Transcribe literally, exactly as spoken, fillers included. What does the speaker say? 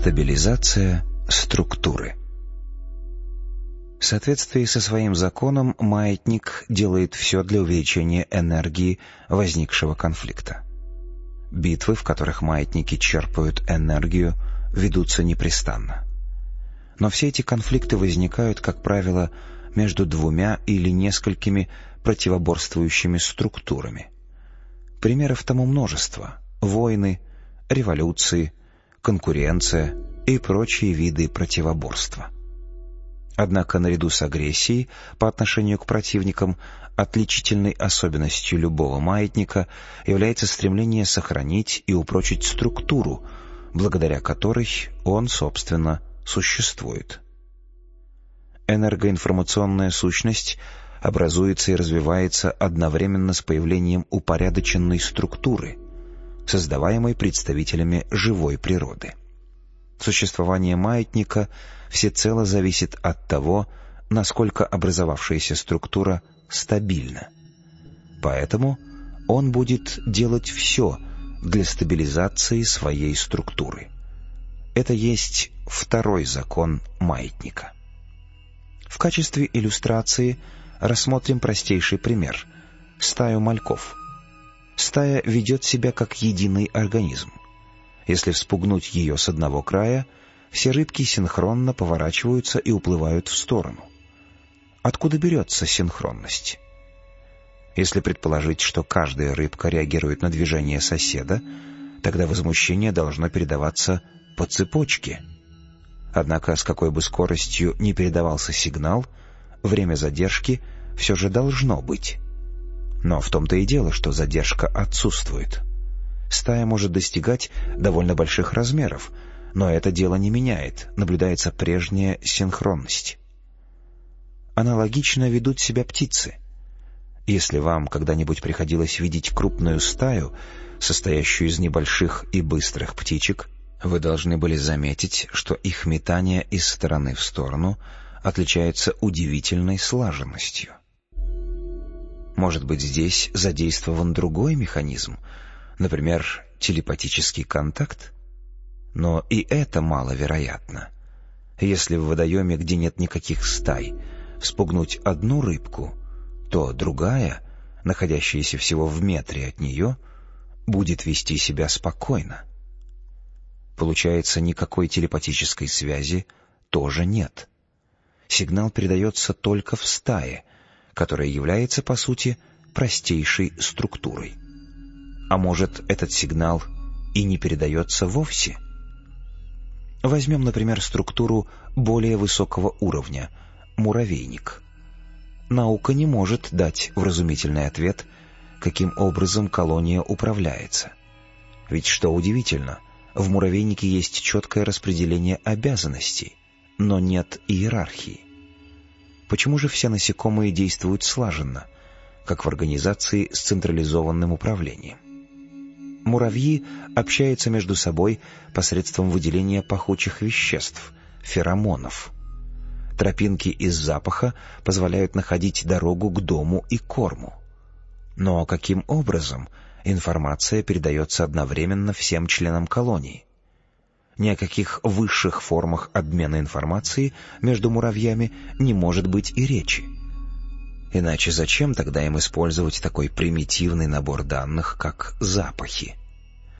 Стабилизация структуры. В соответствии со своим законом маятник делает все для увеличения энергии возникшего конфликта. Битвы, в которых маятники черпают энергию, ведутся непрестанно. Но все эти конфликты возникают, как правило, между двумя или несколькими противоборствующими структурами. Примеров тому множество: войны, революции, конкуренция и прочие виды противоборства. Однако наряду с агрессией по отношению к противникам отличительной особенностью любого маятника является стремление сохранить и упрочить структуру, благодаря которой он, собственно, существует. Энергоинформационная сущность образуется и развивается одновременно с появлением упорядоченной структуры, создаваемой представителями живой природы. Существование маятника всецело зависит от того, насколько образовавшаяся структура стабильна. Поэтому он будет делать все для стабилизации своей структуры. Это есть второй закон маятника. В качестве иллюстрации рассмотрим простейший пример – стаю мальков. Стая ведет себя как единый организм. Если вспугнуть ее с одного края, все рыбки синхронно поворачиваются и уплывают в сторону. Откуда берется синхронность? Если предположить, что каждая рыбка реагирует на движение соседа, тогда возмущение должно передаваться по цепочке. Однако, с какой бы скоростью ни передавался сигнал, время задержки все же должно быть. Но в том-то и дело, что задержка отсутствует. Стая может достигать довольно больших размеров, но это дело не меняет, наблюдается прежняя синхронность. Аналогично ведут себя птицы. Если вам когда-нибудь приходилось видеть крупную стаю, состоящую из небольших и быстрых птичек, вы должны были заметить, что их метание из стороны в сторону отличается удивительной слаженностью. Может быть, здесь задействован другой механизм, например, телепатический контакт? Но и это маловероятно. Если в водоеме, где нет никаких стай, вспугнуть одну рыбку, то другая, находящаяся всего в метре от нее, будет вести себя спокойно. Получается, никакой телепатической связи тоже нет. Сигнал передается только в стае, которая является, по сути, простейшей структурой. А может, этот сигнал и не передается вовсе? Возьмем, например, структуру более высокого уровня — муравейник. Наука не может дать вразумительный ответ, каким образом колония управляется. Ведь, что удивительно, в муравейнике есть четкое распределение обязанностей, но нет иерархии. Почему же все насекомые действуют слаженно, как в организации с централизованным управлением? Муравьи общаются между собой посредством выделения пахучих веществ, феромонов. Тропинки из запаха позволяют находить дорогу к дому и корму. Но каким образом информация передается одновременно всем членам колонии? Ни о каких высших формах обмена информацией между муравьями не может быть и речи. Иначе зачем тогда им использовать такой примитивный набор данных, как запахи?